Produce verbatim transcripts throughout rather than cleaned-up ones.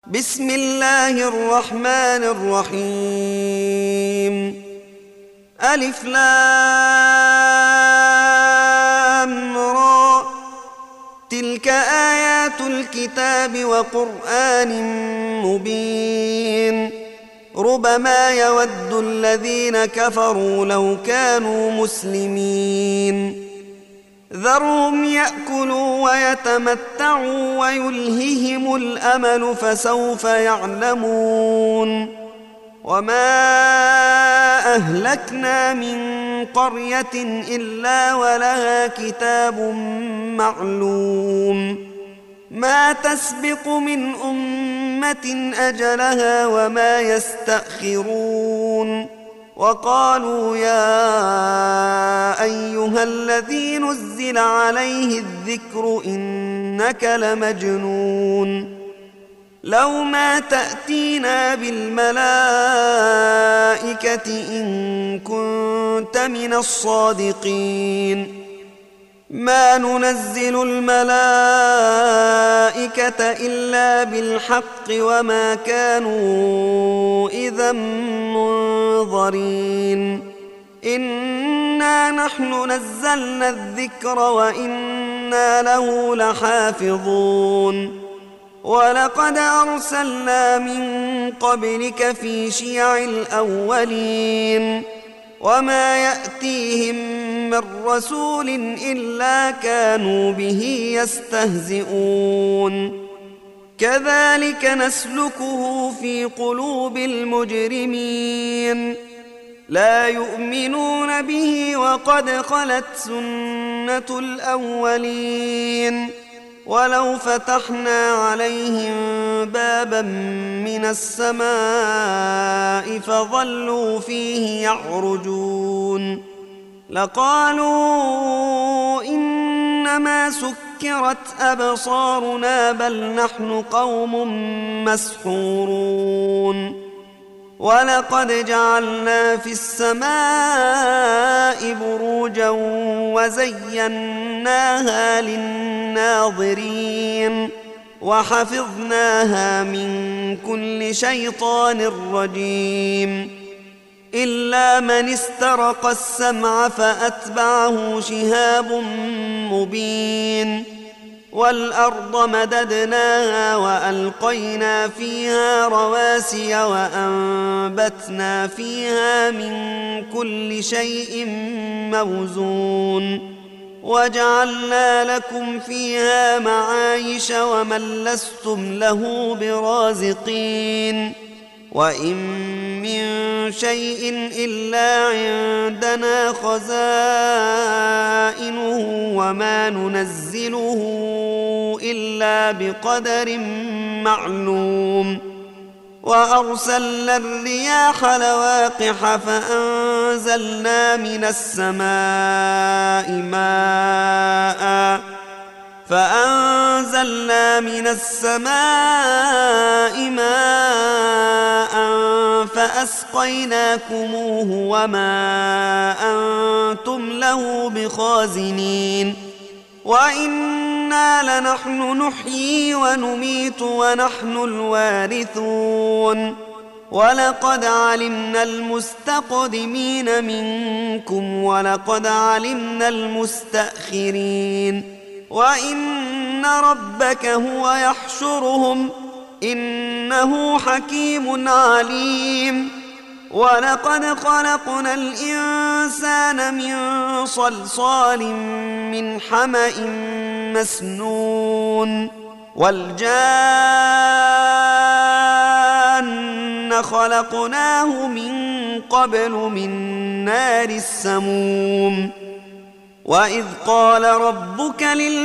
بسم الله الرحمن الرحيم. ألف لام را، تلك آيات الكتاب وقرآن مبين. ربما يود الذين كفروا لو كانوا مسلمين. ذرهم يأكلوا ويتمتعوا ويلههم الأمل فسوف يعلمون. وما أهلكنا من قرية إلا ولها كتاب معلوم، ما تسبق من أمة أجلها وما يستأخرون. وقالوا يا أيها الذي نزل عليه الذكر إنك لمجنون، لو ما تأتينا بالملائكة إن كنت من الصادقين. ما ننزل الملائكة إلا بالحق وما كانوا إذا منظرين. إنا نحن نزلنا الذكر وإنا له لحافظون. ولقد أرسلنا من قبلك في شيع الأولين، وما يأتيهم من رسول إلا كانوا به يستهزئون. كذلك نسلكه في قلوب المجرمين، لا يؤمنون به وقد خلت سنة الأولين. ولو فتحنا عليهم بابا من السماء فظلوا فيه يعرجون لقالوا إنما سكرت أبصارنا بل نحن قوم مسحورون. ولقد جعلنا في السماء بروجا وزيناها للناظرين وحفظناها من كل شيطان رجيم. إلا من استرق السمع فأتبعه شهاب مبين. والأرض مددناها وألقينا فيها رواسي وأنبتنا فيها من كل شيء موزون. وجعلنا لكم فيها معايش ومن لستم له برازقين. وإن من شيء إلا عندنا خزائنه وما ننزله إلا بقدر معلوم. وأرسلنا الرياح لواقح فأنزلنا من السماء ماء فأنزلنا من السماء ماء فأسقيناكموه وما أنتم له بخازنين. وإنا لنحن نحيي ونميت ونحن الوارثون. ولقد علمنا المستقدمين منكم ولقد علمنا المستأخرين. وإن ربك هو يحشرهم إنه حكيم عليم. ولقد خلقنا الإنسان من صلصال من حمأ مسنون. والجان خلقناه من قبل من نار السموم. وإذ قال ربك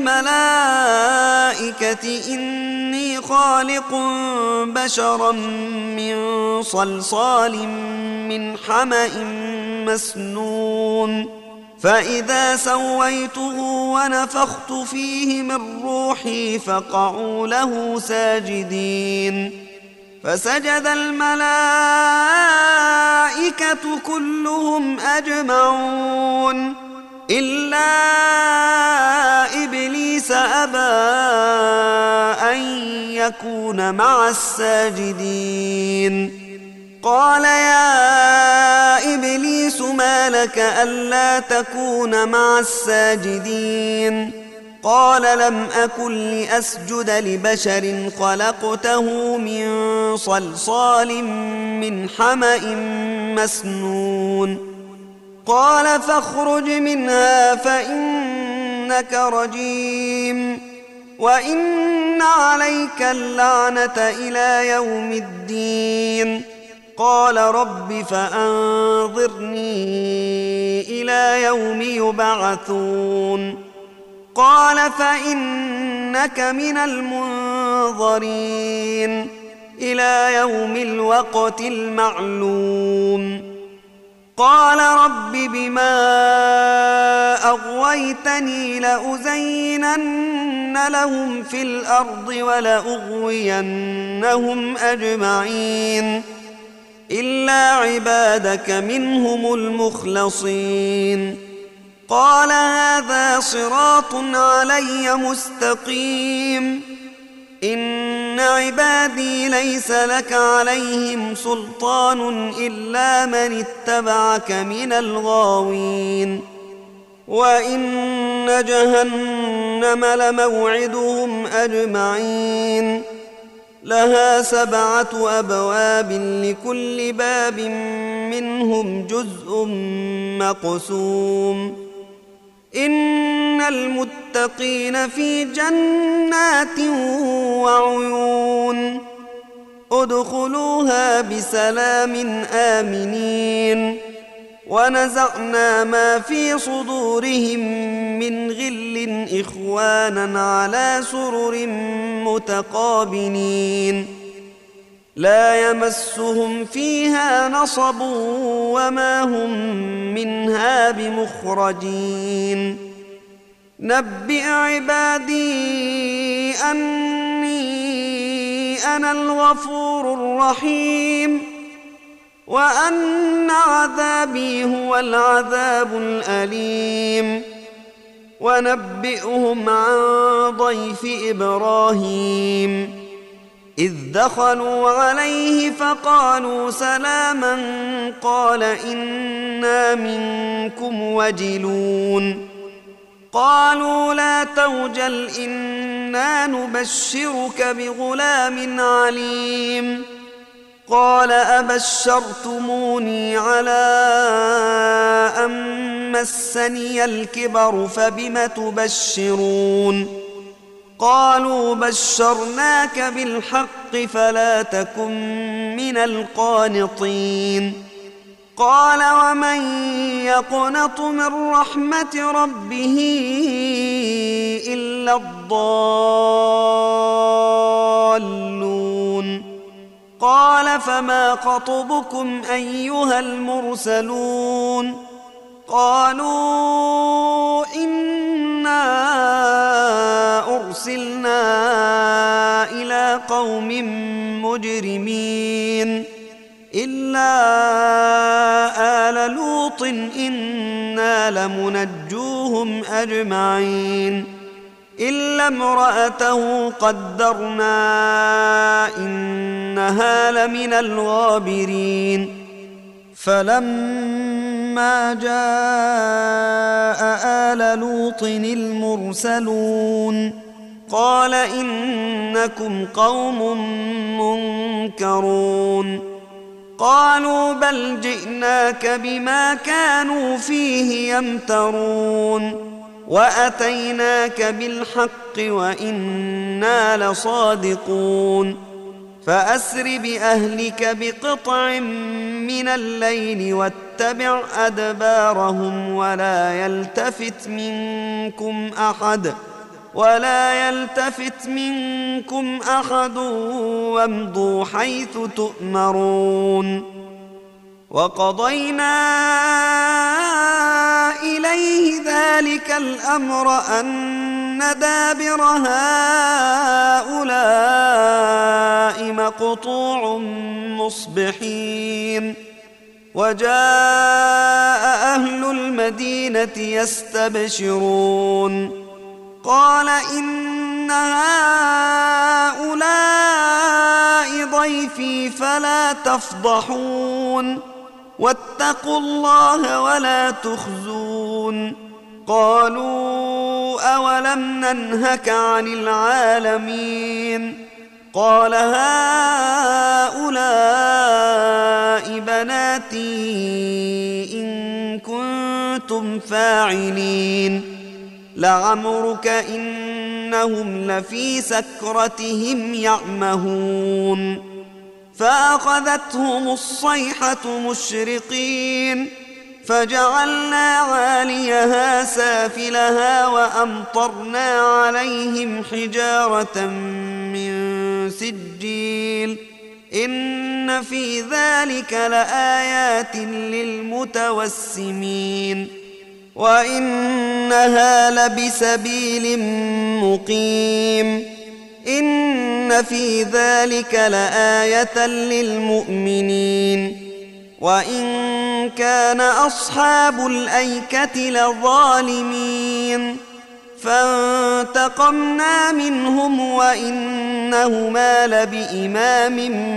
للملائكة إني خالق بشرا من صلصال من حمأ مسنون. فإذا سويته ونفخت فيه من روحي فقعوا له ساجدين. فسجد الملائكة كلهم أجمعون إلا إبليس أبى أن يكون مع الساجدين قال يا إبليس ما لك ألا تكون مع الساجدين قال لم أكن لأسجد لبشر خلقته من صلصال من حمأ مسنون قال فاخرج منها فإنك رجيم وإن عليك اللعنة إلى يوم الدين قال رب فأنظرني إلى يوم يبعثون قال فإنك من المنظرين إلى يوم الوقت المعلوم قال رب بما أغويتني لأزينن لهم في الأرض ولأغوينهم أجمعين إلا عبادك منهم المخلصين قال هذا صراط علي مستقيم إن عبادي ليس لك عليهم سلطان إلا من اتبعك من الغاوين وإن جهنم لموعدهم أجمعين لها سبعة أبواب لكل باب منهم جزء مقسوم إن المتقين في جنات وعيون ادخلوها بسلام آمنين ونزعنا ما في صدورهم من غل إخوانا على سرر متقابلين لا يمسهم فيها نصب وما هم منها بمخرجين نبئ عبادي أني أنا الغفور الرحيم وأن عذابي هو العذاب الأليم ونبئهم عن ضيف إبراهيم إذ دخلوا عليه فقالوا سلاما قال إنا منكم وجلون قالوا لا توجل إنا نبشرك بغلام عليم قال أبشرتموني على أن مسني الكبر فبم تبشرون قالوا بشرناك بالحق فلا تكن من القانطين قال ومن يقنط من رحمة ربه إلا الضالون قال فما خطبكم أيها المرسلون قالوا إنا أرسلنا إلى قوم مجرمين إلا آل لوط إنا لمنجوهم أجمعين إلا امرأته قدرنا إنها لمن الغابرين فلما جاء آل لوط المرسلون قال إنكم قوم منكرون قالوا بل جئناك بما كانوا فيه يمترون وأتيناك بالحق وإنا لصادقون فأسر بأهلك بقطع من الليل واتبع أدبارهم ولا يلتفت منكم أحد ولا يلتفت منكم أحد وامضوا حيث تؤمرون وقضينا إليه ذلك الأمر أن دابر هؤلاء مقطوع مصبحين وجاء أهل المدينة يستبشرون قال إن هؤلاء ضيفي فلا تفضحون واتقوا الله ولا تخزون قالوا أولم ننهك عن العالمين قال هؤلاء بناتي إن كنتم فاعلين لعمرك إنهم لفي سكرتهم يعمهون فأخذتهم الصيحة مشرقين فجعلنا عاليها سافلها وأمطرنا عليهم حجارة من سجيل إن في ذلك لآيات للمتوسمين وإنها لبسبيل مقيم إن في ذلك لآية للمؤمنين وإن كان أصحاب الأيكة لظالمين فانتقمنا منهم وإنهما لبإمام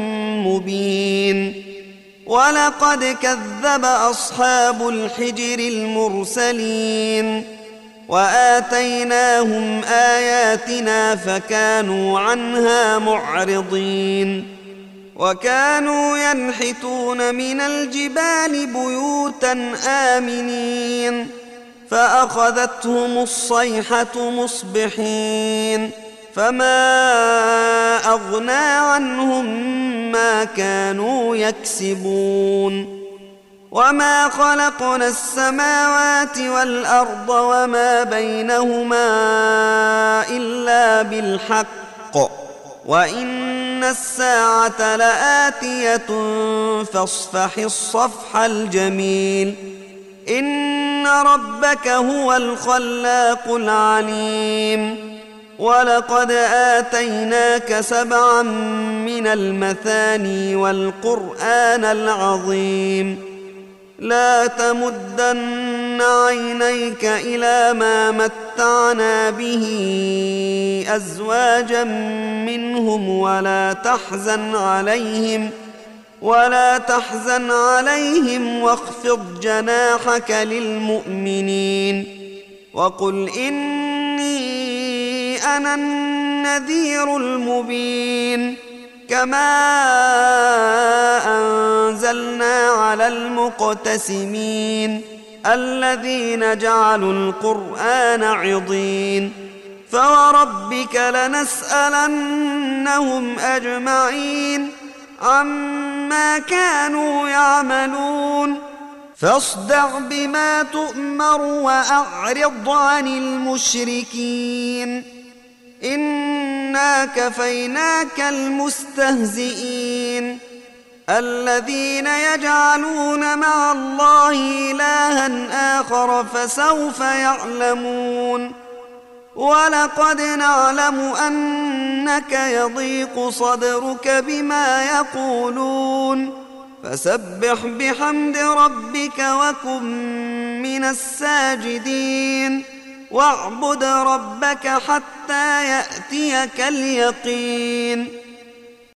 مبين ولقد كذب أصحاب الحجر المرسلين وآتيناهم آياتنا فكانوا عنها معرضين وكانوا ينحتون من الجبال بيوتا آمنين فأخذتهم الصيحة مصبحين فما أغنى عنهم ما كانوا يكسبون وما خلقنا السماوات والأرض وما بينهما إلا بالحق وإن الساعة لآتية فاصفح الصفح الجميل إن ربك هو الخلاق العليم ولقد آتيناك سبعا من المثاني والقرآن العظيم لا تمدن عينيك إلى ما متعنا به أزواجا منهم ولا تحزن عليهم ولا تحزن عليهم واخفض جناحك للمؤمنين وقل إني أنا النذير المبين كما أنزلنا على المقتسمين الذين جعلوا القرآن عضين فوربك لنسألنهم أجمعين عما كانوا يعملون فاصدع بما تؤمر وأعرض عن المشركين إنا كفيناك المستهزئين الذين يجعلون مع الله إلها آخر فسوف يعلمون ولقد نعلم أنك يضيق صدرك بما يقولون فسبح بحمد ربك وكن من الساجدين واعبد ربك حتى يأتيك اليقين